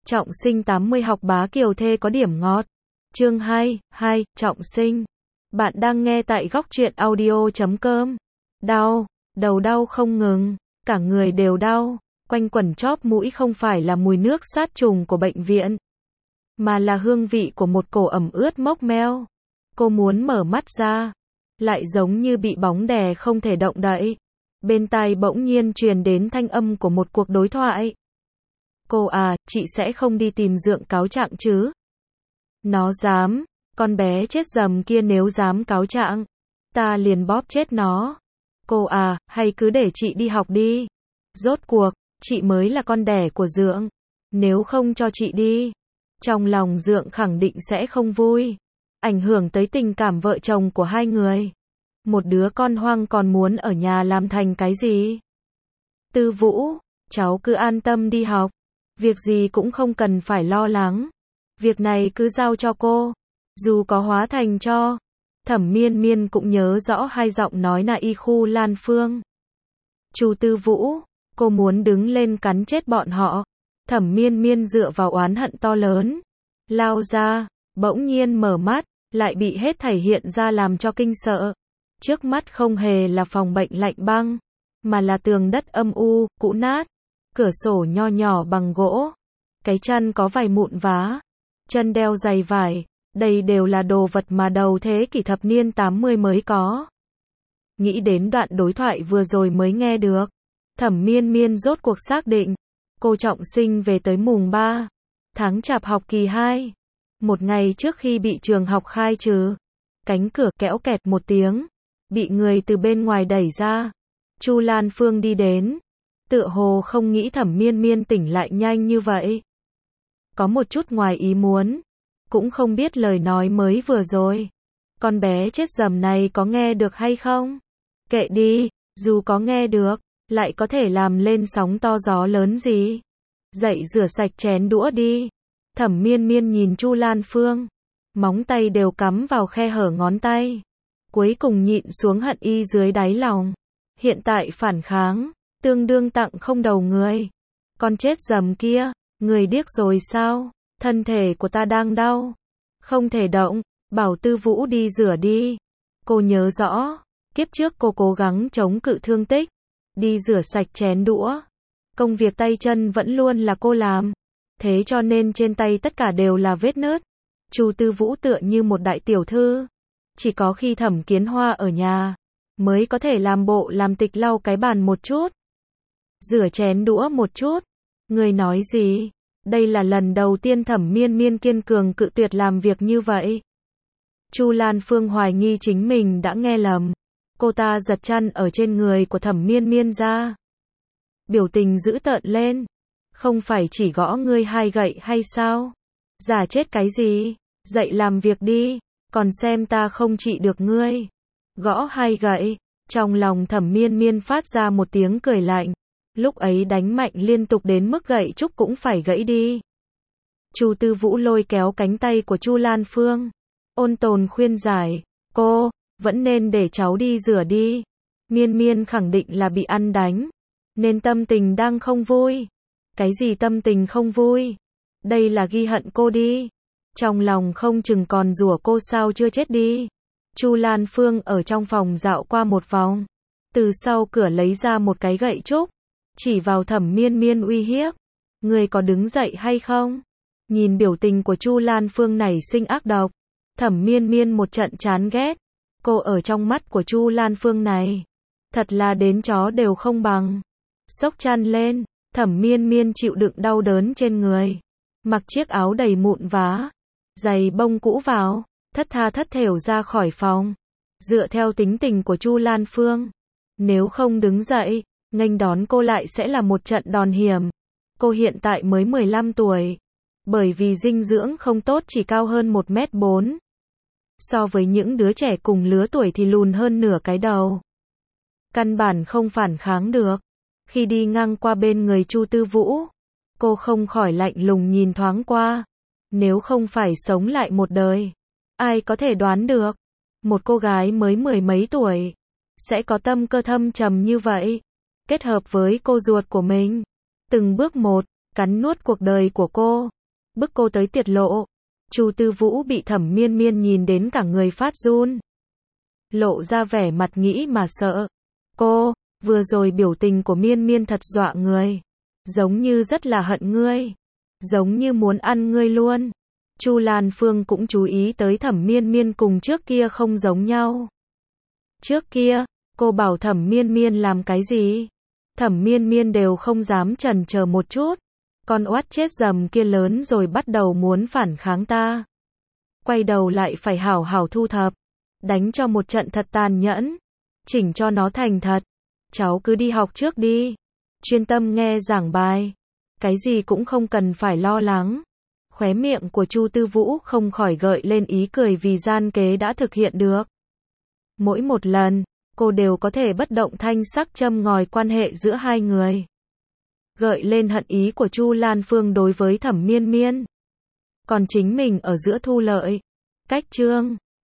Trọng sinh 80 học bá kiều thê có điểm ngọt. Chương 2, Trọng sinh. Bạn đang nghe tại góc truyện audio.com. Đau, đầu đau không ngừng, cả người đều đau, quanh quẩn chóp mũi không phải là mùi nước sát trùng của bệnh viện, mà là hương vị của một cổ ẩm ướt mốc meo. Cô muốn mở mắt ra, lại giống như bị bóng đè không thể động đậy. Bên tai bỗng nhiên truyền đến thanh âm của một cuộc đối thoại. Cô à, chị sẽ không đi tìm Dượng cáo trạng chứ? Nó dám, con bé chết dầm kia nếu dám cáo trạng, ta liền bóp chết nó. Cô à, hay cứ để chị đi học đi. Rốt cuộc, chị mới là con đẻ của Dượng. Nếu không cho chị đi, trong lòng Dượng khẳng định sẽ không vui. Ảnh hưởng tới tình cảm vợ chồng của hai người. Một đứa con hoang còn muốn ở nhà làm thành cái gì? Tư Vũ, cháu cứ an tâm đi học. Việc gì cũng không cần phải lo lắng. Việc này cứ giao cho cô. Dù có hóa thành cho. Thẩm Miên Miên cũng nhớ rõ hai giọng nói là y khu Lan Phương. Chu Tư Vũ, cô muốn đứng lên cắn chết bọn họ. Thẩm Miên Miên dựa vào oán hận to lớn. Lao ra, bỗng nhiên mở mắt, lại bị hết thảy hiện ra làm cho kinh sợ. Trước mắt không hề là phòng bệnh lạnh băng, mà là tường đất âm u, cũ nát. Cửa sổ nho nhỏ bằng gỗ. Cái chân có vài mụn vá. Chân đeo giày vải. Đây đều là đồ vật mà đầu thế kỷ thập niên 80 mới có. Nghĩ đến đoạn đối thoại vừa rồi mới nghe được. Thẩm Miên Miên rốt cuộc xác định. Cô Trọng sinh về tới mùng 3. Tháng Chạp học kỳ 2. Một ngày trước khi bị trường học khai trừ. Cánh cửa kẽo kẹt một tiếng. Bị người từ bên ngoài đẩy ra. Chu Lan Phương đi đến. Tựa hồ không nghĩ Thẩm Miên Miên tỉnh lại nhanh như vậy. Có một chút ngoài ý muốn. Cũng không biết lời nói mới vừa rồi. Con bé chết dầm này có nghe được hay không? Kệ đi, dù có nghe được, lại có thể làm lên sóng to gió lớn gì. Dậy rửa sạch chén đũa đi. Thẩm Miên Miên nhìn Chu Lan Phương. Móng tay đều cắm vào khe hở ngón tay. Cuối cùng nhịn xuống hận y dưới đáy lòng. Hiện tại phản kháng. Tương đương tặng không đầu người. Con chết dầm kia, người điếc rồi sao? Thân thể của ta đang đau. Không thể động, bảo Tư Vũ đi rửa đi. Cô nhớ rõ, kiếp trước cô cố gắng chống cự thương tích. Đi rửa sạch chén đũa. Công việc tay chân vẫn luôn là cô làm. Thế cho nên trên tay tất cả đều là vết nứt. Chu Tư Vũ tựa như một đại tiểu thư. Chỉ có khi Thẩm Kiến Hoa ở nhà, mới có thể làm bộ làm tịch lau cái bàn một chút. Rửa chén đũa một chút. Người nói gì? Đây là lần đầu tiên Thẩm Miên Miên kiên cường cự tuyệt làm việc như vậy. Chu Lan Phương hoài nghi chính mình đã nghe lầm. Cô ta giật chăn ở trên người của Thẩm Miên Miên ra. Biểu tình dữ tợn lên. Không phải chỉ gõ ngươi hai gậy hay sao? Giả chết cái gì? Dậy làm việc đi. Còn xem ta không trị được ngươi. Gõ hai gậy. Trong lòng Thẩm Miên Miên phát ra một tiếng cười lạnh. Lúc ấy đánh mạnh liên tục đến mức gậy trúc cũng phải gãy đi. Chu Tư Vũ lôi kéo cánh tay của Chu Lan Phương. Ôn tồn khuyên giải. Cô, vẫn nên để cháu đi rửa đi. Miên Miên khẳng định là bị ăn đánh. Nên tâm tình đang không vui. Cái gì tâm tình không vui? Đây là ghi hận cô đi. Trong lòng không chừng còn rủa cô sao chưa chết đi. Chu Lan Phương ở trong phòng dạo qua một vòng. Từ sau cửa lấy ra một cái gậy trúc. Chỉ vào Thẩm Miên Miên uy hiếp. Người có đứng dậy hay không? Nhìn biểu tình của Chu Lan Phương nảy sinh ác độc. Thẩm Miên Miên một trận chán ghét. Cô ở trong mắt của Chu Lan Phương này. Thật là đến chó đều không bằng. Xốc chăn lên. Thẩm Miên Miên chịu đựng đau đớn trên người. Mặc chiếc áo đầy mụn vá. Giày bông cũ vào. Thất tha thất thểu ra khỏi phòng. Dựa theo tính tình của Chu Lan Phương. Nếu không đứng dậy. Nghênh đón cô lại sẽ là một trận đòn hiểm. Cô hiện tại mới 15 tuổi. Bởi vì dinh dưỡng không tốt chỉ cao hơn 1m4. So với những đứa trẻ cùng lứa tuổi thì lùn hơn nửa cái đầu. Căn bản không phản kháng được. Khi đi ngang qua bên người Chu Tư Vũ, cô không khỏi lạnh lùng nhìn thoáng qua. Nếu không phải sống lại một đời, ai có thể đoán được. Một cô gái mới mười mấy tuổi, sẽ có tâm cơ thâm trầm như vậy. Kết hợp với cô ruột của mình. Từng bước một, cắn nuốt cuộc đời của cô. bức cô tới tiết lộ. Chu Tư Vũ bị Thẩm Miên Miên nhìn đến cả người phát run. Lộ ra vẻ mặt nghĩ mà sợ. Cô, vừa rồi biểu tình của Miên Miên thật dọa người. Giống như rất là hận ngươi. Giống như muốn ăn ngươi luôn. Chu Lan Phương cũng chú ý tới Thẩm Miên Miên cùng trước kia không giống nhau. Trước kia, cô bảo Thẩm Miên Miên làm cái gì? Thẩm Miên Miên đều không dám chần chờ một chút. Con oát chết dầm kia lớn rồi bắt đầu muốn phản kháng ta. Quay đầu lại phải hảo hảo thu thập. Đánh cho một trận thật tàn nhẫn. Chỉnh cho nó thành thật. Cháu cứ đi học trước đi. Chuyên tâm nghe giảng bài. Cái gì cũng không cần phải lo lắng. Khóe miệng của Chu Tư Vũ không khỏi gợi lên ý cười vì gian kế đã thực hiện được. Mỗi một lần, cô đều có thể bất động thanh sắc châm ngòi quan hệ giữa hai người. Gợi lên hận ý của Chu Lan Phương đối với Thẩm Miên Miên. Còn chính mình ở giữa thu lợi. Cách chương